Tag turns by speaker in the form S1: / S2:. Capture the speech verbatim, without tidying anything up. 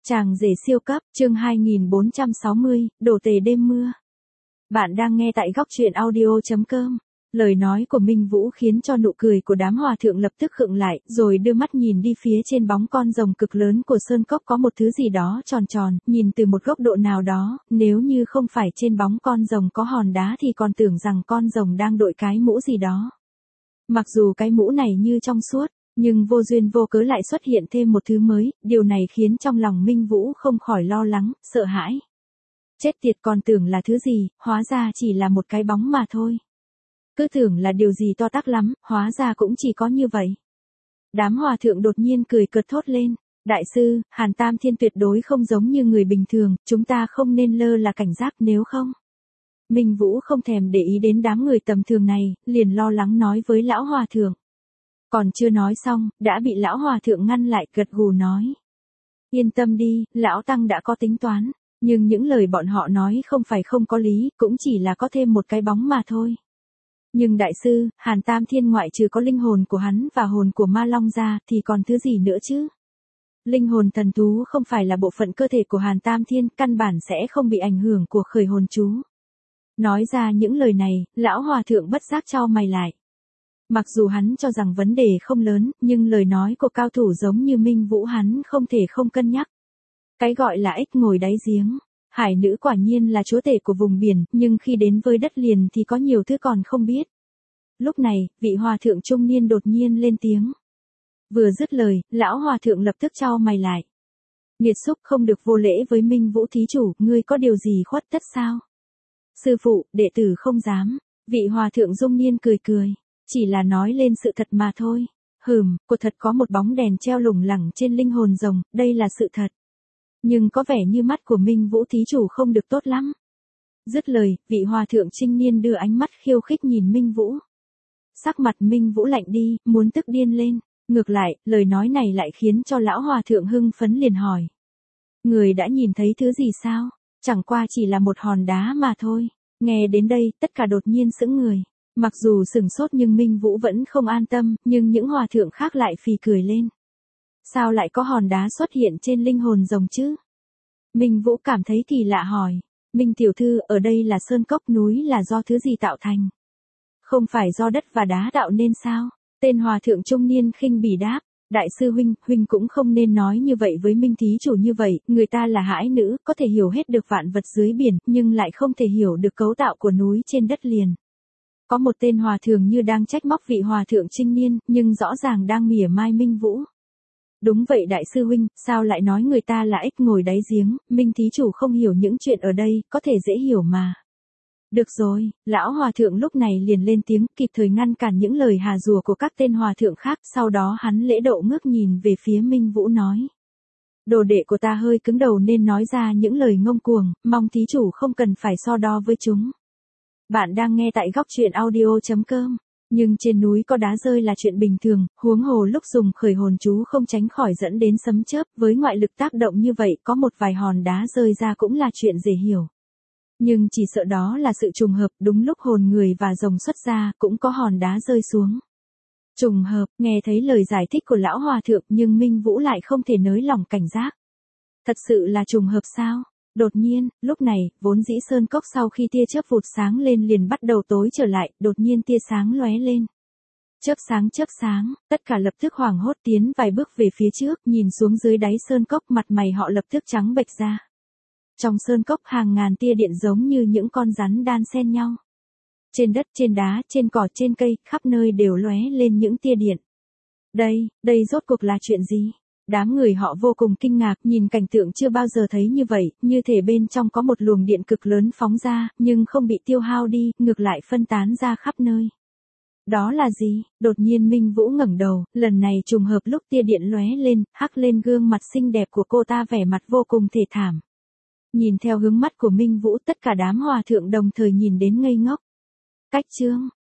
S1: Chàng rể siêu cấp, chương hai nghìn bốn trăm sáu mươi, đồ tể đêm mưa. Bạn đang nghe tại góc truyện audio chấm com. Lời nói của Minh Vũ khiến cho nụ cười của đám hòa thượng lập tức khựng lại, rồi đưa mắt nhìn đi phía trên bóng con rồng cực lớn của sơn cốc có một thứ gì đó tròn tròn, nhìn từ một góc độ nào đó, nếu như không phải trên bóng con rồng có hòn đá thì còn tưởng rằng con rồng đang đội cái mũ gì đó. Mặc dù cái mũ này như trong suốt, nhưng vô duyên vô cớ lại xuất hiện thêm một thứ mới, điều này khiến trong lòng Minh Vũ không khỏi lo lắng, sợ hãi. Chết tiệt, còn tưởng là thứ gì, hóa ra chỉ là một cái bóng mà thôi. Cứ tưởng là điều gì to tát lắm, hóa ra cũng chỉ có như vậy. Đám hòa thượng đột nhiên cười cợt thốt lên. Đại sư, Hàn Tam Thiên tuyệt đối không giống như người bình thường, chúng ta không nên lơ là cảnh giác, nếu không. Minh Vũ không thèm để ý đến đám người tầm thường này, liền lo lắng nói với lão hòa thượng. Còn chưa nói xong, đã bị lão hòa thượng ngăn lại, gật gù nói. Yên tâm đi, lão tăng đã có tính toán, nhưng những lời bọn họ nói không phải không có lý, cũng chỉ là có thêm một cái bóng mà thôi. Nhưng đại sư, Hàn Tam Thiên ngoại trừ có linh hồn của hắn và hồn của Ma Long ra, thì còn thứ gì nữa chứ? Linh hồn thần thú không phải là bộ phận cơ thể của Hàn Tam Thiên, căn bản sẽ không bị ảnh hưởng của khởi hồn chú. Nói ra những lời này, lão hòa thượng bất giác chau mày lại. Mặc dù hắn cho rằng vấn đề không lớn, nhưng lời nói của cao thủ giống như Minh Vũ hắn không thể không cân nhắc. Cái gọi là ếch ngồi đáy giếng, hải nữ quả nhiên là chúa tể của vùng biển, nhưng khi đến với đất liền thì có nhiều thứ còn không biết. Lúc này, vị hòa thượng trung niên đột nhiên lên tiếng. Vừa dứt lời, lão hòa thượng lập tức chau mày lại. Nghiệt xúc, không được vô lễ với Minh Vũ thí chủ, ngươi có điều gì khuất tất sao? Sư phụ, đệ tử không dám. Vị hòa thượng trung niên cười cười. Chỉ là nói lên sự thật mà thôi. Hừm, của thật có một bóng đèn treo lủng lẳng trên linh hồn rồng, đây là sự thật. Nhưng có vẻ như mắt của Minh Vũ thí chủ không được tốt lắm. Dứt lời, vị hòa thượng trinh niên đưa ánh mắt khiêu khích nhìn Minh Vũ. Sắc mặt Minh Vũ lạnh đi, muốn tức điên lên. Ngược lại, lời nói này lại khiến cho lão hòa thượng hưng phấn liền hỏi. Người đã nhìn thấy thứ gì sao? Chẳng qua chỉ là một hòn đá mà thôi. Nghe đến đây, tất cả đột nhiên sững người. Mặc dù sửng sốt nhưng Minh Vũ vẫn không an tâm, nhưng những hòa thượng khác lại phì cười lên. Sao lại có hòn đá xuất hiện trên linh hồn rồng chứ? Minh Vũ cảm thấy kỳ lạ hỏi. Minh tiểu thư, ở đây là sơn cốc, núi là do thứ gì tạo thành? Không phải do đất và đá tạo nên sao? Tên hòa thượng trung niên khinh bỉ đáp. Đại sư huynh, huynh cũng không nên nói như vậy với Minh thí chủ như vậy, người ta là hải nữ, có thể hiểu hết được vạn vật dưới biển, nhưng lại không thể hiểu được cấu tạo của núi trên đất liền. Có một tên hòa thượng như đang trách móc vị hòa thượng trinh niên, nhưng rõ ràng đang mỉa mai Minh Vũ. Đúng vậy đại sư huynh, sao lại nói người ta là ếch ngồi đáy giếng, Minh thí chủ không hiểu những chuyện ở đây, có thể dễ hiểu mà. Được rồi, lão hòa thượng lúc này liền lên tiếng, kịp thời ngăn cản những lời hà rùa của các tên hòa thượng khác, sau đó hắn lễ độ ngước nhìn về phía Minh Vũ nói. Đồ đệ của ta hơi cứng đầu nên nói ra những lời ngông cuồng, mong thí chủ không cần phải so đo với chúng. Bạn đang nghe tại góc truyện audio chấm com. Nhưng trên núi có đá rơi là chuyện bình thường, huống hồ lúc dùng khởi hồn chú không tránh khỏi dẫn đến sấm chớp, với ngoại lực tác động như vậy có một vài hòn đá rơi ra cũng là chuyện dễ hiểu. Nhưng chỉ sợ đó là sự trùng hợp, đúng lúc hồn người và rồng xuất ra, cũng có hòn đá rơi xuống. Trùng hợp, nghe thấy lời giải thích của lão hòa thượng nhưng Minh Vũ lại không thể nới lỏng cảnh giác. Thật sự là trùng hợp sao? Đột nhiên, lúc này, vốn dĩ sơn cốc sau khi tia chớp vụt sáng lên liền bắt đầu tối trở lại, đột nhiên tia sáng lóe lên. Chớp sáng chớp sáng, tất cả lập tức hoảng hốt tiến vài bước về phía trước, nhìn xuống dưới đáy sơn cốc, mặt mày họ lập tức trắng bệch ra. Trong sơn cốc hàng ngàn tia điện giống như những con rắn đan xen nhau. Trên đất, trên đá, trên cỏ, trên cây, khắp nơi đều lóe lên những tia điện. Đây, đây rốt cuộc là chuyện gì? Đám người họ vô cùng kinh ngạc, nhìn cảnh tượng chưa bao giờ thấy như vậy, như thể bên trong có một luồng điện cực lớn phóng ra, nhưng không bị tiêu hao đi, ngược lại phân tán ra khắp nơi. Đó là gì? Đột nhiên Minh Vũ ngẩng đầu, lần này trùng hợp lúc tia điện lóe lên, hắc lên gương mặt xinh đẹp của cô ta vẻ mặt vô cùng thê thảm. Nhìn theo hướng mắt của Minh Vũ, tất cả đám hòa thượng đồng thời nhìn đến ngây ngốc. Cách chương,